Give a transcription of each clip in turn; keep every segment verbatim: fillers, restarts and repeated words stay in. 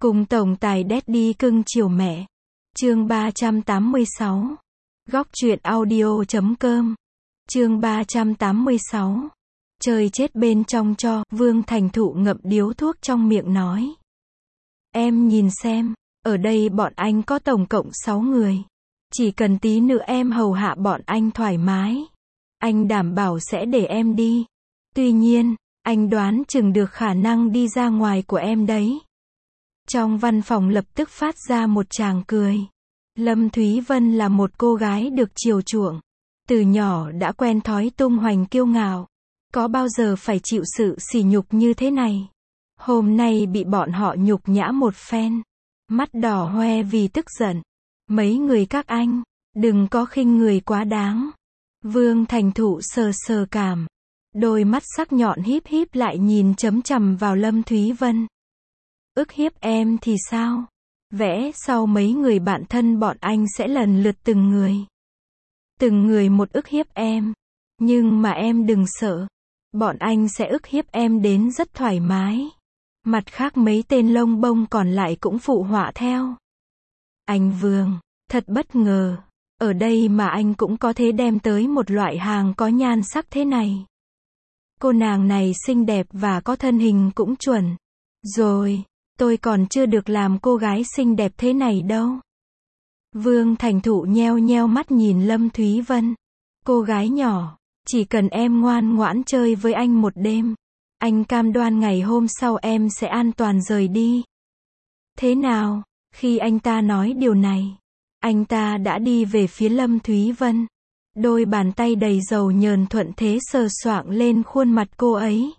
Cùng tổng tài Daddy cưng chiều mẹ. Chương ba trăm tám mươi sáu. Góc truyện audio chấm com. Chương ba trăm tám mươi sáu. Chơi chết bên trong cho, Vương Thành Thụ ngậm điếu thuốc trong miệng nói. Em nhìn xem, ở đây bọn anh có tổng cộng sáu người. Chỉ cần tí nữa em hầu hạ bọn anh thoải mái. Anh đảm bảo sẽ để em đi. Tuy nhiên, anh đoán chừng được khả năng đi ra ngoài của em đấy. Trong văn phòng lập tức phát ra một tràng cười. Lâm Thúy Vân là một cô gái được chiều chuộng. Từ nhỏ đã quen thói tung hoành kiêu ngạo. Có bao giờ phải chịu sự sỉ nhục như thế này. Hôm nay bị bọn họ nhục nhã một phen. Mắt đỏ hoe vì tức giận. Mấy người các anh, đừng có khinh người quá đáng. Vương Thành Thụ sờ sờ cảm. Đôi mắt sắc nhọn híp híp lại nhìn chấm chằm vào Lâm Thúy Vân. Ức hiếp em thì sao? Vẽ sau mấy người bạn thân bọn anh sẽ lần lượt từng người. Từng người một ức hiếp em. Nhưng mà em đừng sợ. Bọn anh sẽ ức hiếp em đến rất thoải mái. Mặt khác mấy tên lông bông còn lại cũng phụ họa theo. Anh Vương, thật bất ngờ. Ở đây mà anh cũng có thể đem tới một loại hàng có nhan sắc thế này. Cô nàng này xinh đẹp và có thân hình cũng chuẩn. Rồi, tôi còn chưa được làm cô gái xinh đẹp thế này đâu. Vương Thành Thụ nheo nheo mắt nhìn Lâm Thúy Vân. Cô gái nhỏ, chỉ cần em ngoan ngoãn chơi với anh một đêm. Anh cam đoan ngày hôm sau em sẽ an toàn rời đi. Thế nào? Khi anh ta nói điều này, anh ta đã đi về phía Lâm Thúy Vân. Đôi bàn tay đầy dầu nhờn thuận thế sờ soạng lên khuôn mặt cô ấy.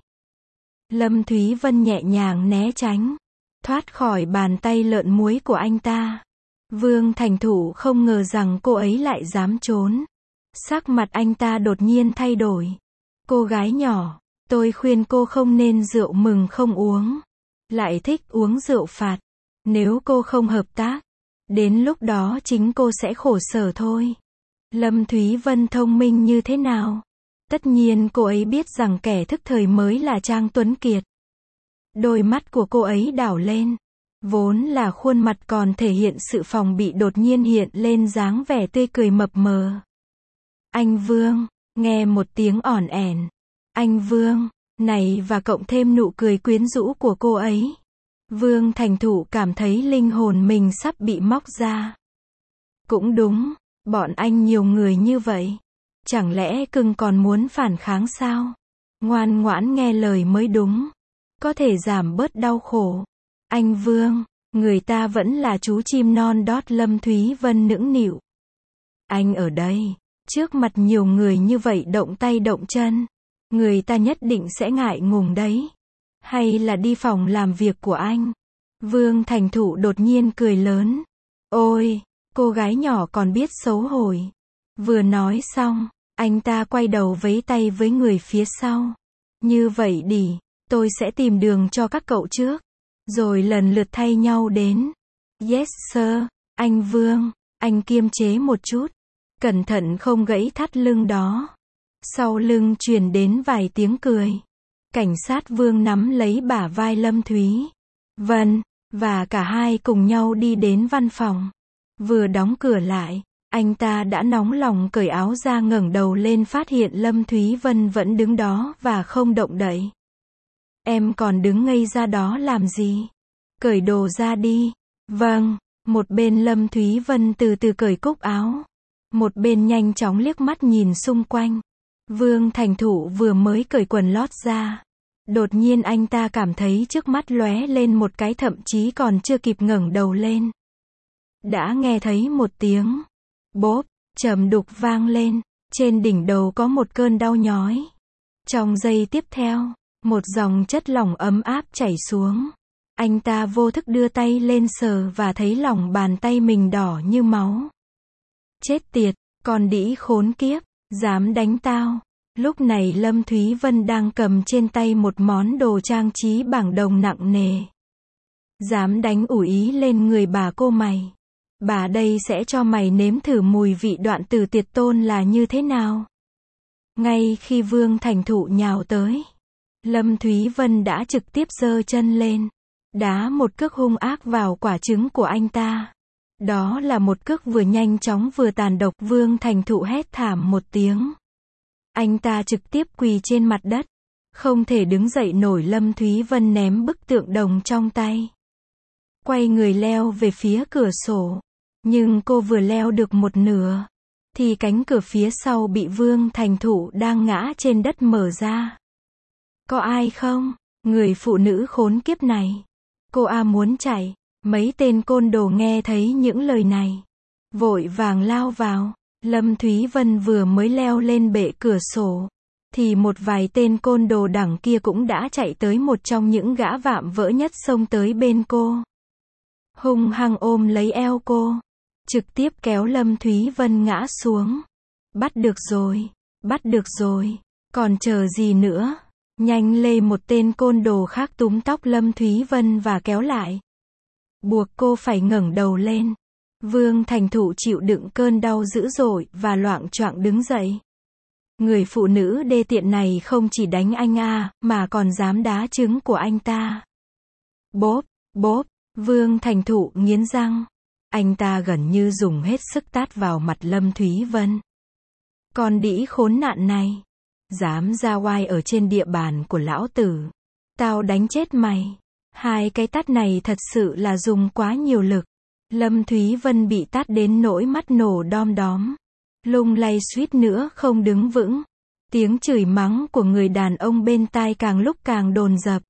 Lâm Thúy Vân nhẹ nhàng né tránh, thoát khỏi bàn tay lợn muối của anh ta. Vương Thành Thụ không ngờ rằng cô ấy lại dám trốn. Sắc mặt anh ta đột nhiên thay đổi. Cô gái nhỏ, tôi khuyên cô không nên rượu mừng không uống. Lại thích uống rượu phạt. Nếu cô không hợp tác, đến lúc đó chính cô sẽ khổ sở thôi. Lâm Thúy Vân thông minh như thế nào? Tất nhiên cô ấy biết rằng kẻ thức thời mới là Trang Tuấn Kiệt. Đôi mắt của cô ấy đảo lên. Vốn là khuôn mặt còn thể hiện sự phòng bị đột nhiên hiện lên dáng vẻ tươi cười mập mờ. Anh Vương, nghe một tiếng ỏn ẻn. Anh Vương, này và cộng thêm nụ cười quyến rũ của cô ấy. Vương Thành Thụ cảm thấy linh hồn mình sắp bị móc ra. Cũng đúng, bọn anh nhiều người như vậy. Chẳng lẽ cưng còn muốn phản kháng sao? Ngoan ngoãn nghe lời mới đúng. Có thể giảm bớt đau khổ. Anh Vương, người ta vẫn là chú chim non đót. Lâm Thúy Vân nũng nịu. Anh ở đây, trước mặt nhiều người như vậy động tay động chân. Người ta nhất định sẽ ngại ngùng đấy. Hay là đi phòng làm việc của anh? Vương Thành Thụ đột nhiên cười lớn. Ôi, cô gái nhỏ còn biết xấu hổ. Vừa nói xong, anh ta quay đầu vẫy tay với người phía sau. Như vậy đi, tôi sẽ tìm đường cho các cậu trước. Rồi lần lượt thay nhau đến. Yes sir, anh Vương, anh kiềm chế một chút. Cẩn thận không gãy thắt lưng đó. Sau lưng truyền đến vài tiếng cười. Cảnh sát Vương nắm lấy bả vai Lâm Thúy Vân, và cả hai cùng nhau đi đến văn phòng. Vừa đóng cửa lại, anh ta đã nóng lòng cởi áo ra ngẩng đầu lên phát hiện Lâm Thúy Vân vẫn đứng đó và không động đậy. Em còn đứng ngây ra đó làm gì? Cởi đồ ra đi. Vâng, một bên Lâm Thúy Vân từ từ cởi cúc áo. Một bên nhanh chóng liếc mắt nhìn xung quanh. Vương Thành Thụ vừa mới cởi quần lót ra. Đột nhiên anh ta cảm thấy trước mắt lóe lên một cái, thậm chí còn chưa kịp ngẩng đầu lên. Đã nghe thấy một tiếng bốp, trầm đục vang lên. Trên đỉnh đầu có một cơn đau nhói. Trong giây tiếp theo, một dòng chất lỏng ấm áp chảy xuống. Anh ta vô thức đưa tay lên sờ và thấy lòng bàn tay mình đỏ như máu. Chết tiệt, con đĩ khốn kiếp, dám đánh tao. Lúc này Lâm Thúy Vân đang cầm trên tay một món đồ trang trí bằng đồng nặng nề. Dám đánh ủi ý lên người bà cô mày. Bà đây sẽ cho mày nếm thử mùi vị đoạn tử tiệt tôn là như thế nào. Ngay khi Vương Thành Thụ nhào tới, Lâm Thúy Vân đã trực tiếp giơ chân lên. đá một cước hung ác vào quả trứng của anh ta. Đó là một cước vừa nhanh chóng vừa tàn độc. Vương Thành Thụ hét thảm một tiếng. Anh ta trực tiếp quỳ trên mặt đất. Không thể đứng dậy nổi. Lâm Thúy Vân ném bức tượng đồng trong tay. Quay người leo về phía cửa sổ. Nhưng cô vừa leo được một nửa, thì cánh cửa phía sau bị Vương Thành Thụ đang ngã trên đất mở ra. Có ai không? Người phụ nữ khốn kiếp này. Cô A muốn chạy. Mấy tên côn đồ nghe thấy những lời này, vội vàng lao vào. Lâm Thúy Vân vừa mới leo lên bệ cửa sổ, thì một vài tên côn đồ đẳng kia cũng đã chạy tới. Một trong những gã vạm vỡ nhất xông tới bên cô, hung hăng ôm lấy eo cô, trực tiếp kéo Lâm Thúy Vân ngã xuống. Bắt được rồi, bắt được rồi, còn chờ gì nữa? Nhanh lên! Một tên côn đồ khác túm tóc Lâm Thúy Vân và kéo lại, buộc cô phải ngẩng đầu lên. Vương Thành Thụ chịu đựng cơn đau dữ dội và loạng choạng đứng dậy. Người phụ nữ đê tiện này không chỉ đánh anh A, mà còn dám đá trứng của anh ta. Bốp, bốp, Vương Thành Thụ nghiến răng. Anh ta gần như dùng hết sức tát vào mặt Lâm Thúy Vân. Con đĩ khốn nạn này, dám ra oai ở trên địa bàn của lão tử, tao đánh chết mày. Hai cái tát này thật sự là dùng quá nhiều lực. Lâm Thúy Vân bị tát đến nỗi mắt nổ đom đóm, lung lay suýt nữa không đứng vững. Tiếng chửi mắng của người đàn ông bên tai càng lúc càng dồn dập.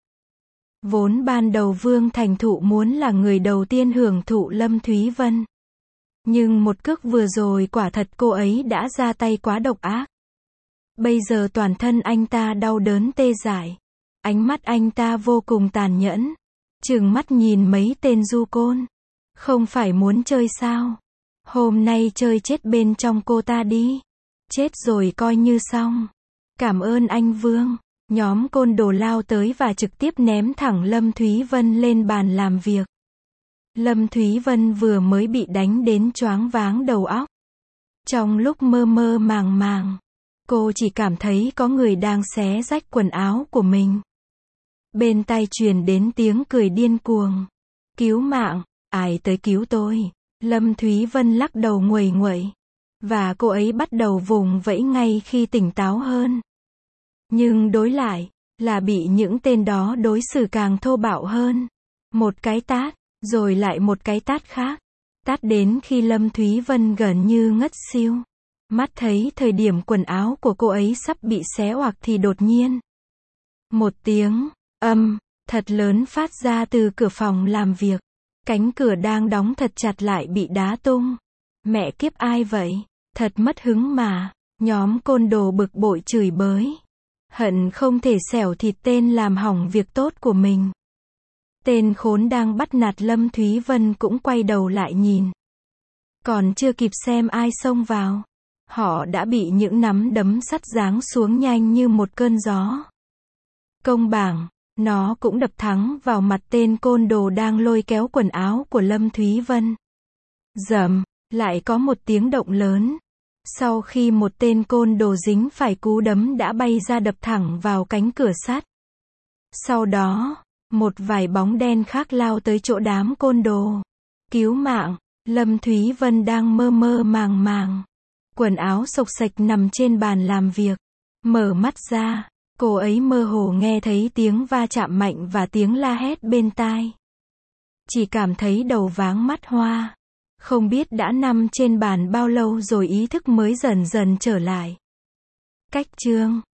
Vốn ban đầu Vương Thành Thụ muốn là người đầu tiên hưởng thụ Lâm Thúy Vân. Nhưng một cước vừa rồi quả thật cô ấy đã ra tay quá độc ác. Bây giờ toàn thân anh ta đau đớn tê dại. Ánh mắt anh ta vô cùng tàn nhẫn. Trừng mắt nhìn mấy tên du côn. Không phải muốn chơi sao? Hôm nay chơi chết bên trong cô ta đi. Chết rồi coi như xong. Cảm ơn anh Vương. Nhóm côn đồ lao tới và trực tiếp ném thẳng Lâm Thúy Vân lên bàn làm việc. Lâm Thúy Vân vừa mới bị đánh đến choáng váng đầu óc. Trong lúc mơ mơ màng màng, cô chỉ cảm thấy có người đang xé rách quần áo của mình. Bên tai truyền đến tiếng cười điên cuồng. Cứu mạng, ai tới cứu tôi? Lâm Thúy Vân lắc đầu nguầy nguậy. Và cô ấy bắt đầu vùng vẫy ngay khi tỉnh táo hơn. Nhưng đối lại, là bị những tên đó đối xử càng thô bạo hơn. Một cái tát, rồi lại một cái tát khác. Tát đến khi Lâm Thúy Vân gần như ngất xiu. Mắt thấy thời điểm quần áo của cô ấy sắp bị xé oạc thì đột nhiên, một tiếng âm thật lớn phát ra từ cửa phòng làm việc. Cánh cửa đang đóng thật chặt lại bị đá tung. Mẹ kiếp ai vậy? Thật mất hứng mà. Nhóm côn đồ bực bội chửi bới. Hận không thể xẻo thịt tên làm hỏng việc tốt của mình. Tên khốn đang bắt nạt Lâm Thúy Vân cũng quay đầu lại nhìn. Còn chưa kịp xem ai xông vào, họ đã bị những nắm đấm sắt giáng xuống nhanh như một cơn gió. Công bảng, nó cũng đập thẳng vào mặt tên côn đồ đang lôi kéo quần áo của Lâm Thúy Vân. Rầm, lại có một tiếng động lớn. Sau khi một tên côn đồ dính phải cú đấm đã bay ra đập thẳng vào cánh cửa sắt. Sau đó, một vài bóng đen khác lao tới chỗ đám côn đồ. Cứu mạng, Lâm Thúy Vân đang mơ mơ màng màng. Quần áo xộc xệch nằm trên bàn làm việc. Mở mắt ra, cô ấy mơ hồ nghe thấy tiếng va chạm mạnh và tiếng la hét bên tai. Chỉ cảm thấy đầu váng mắt hoa. Không biết đã nằm trên bàn bao lâu rồi ý thức mới dần dần trở lại. Cách chương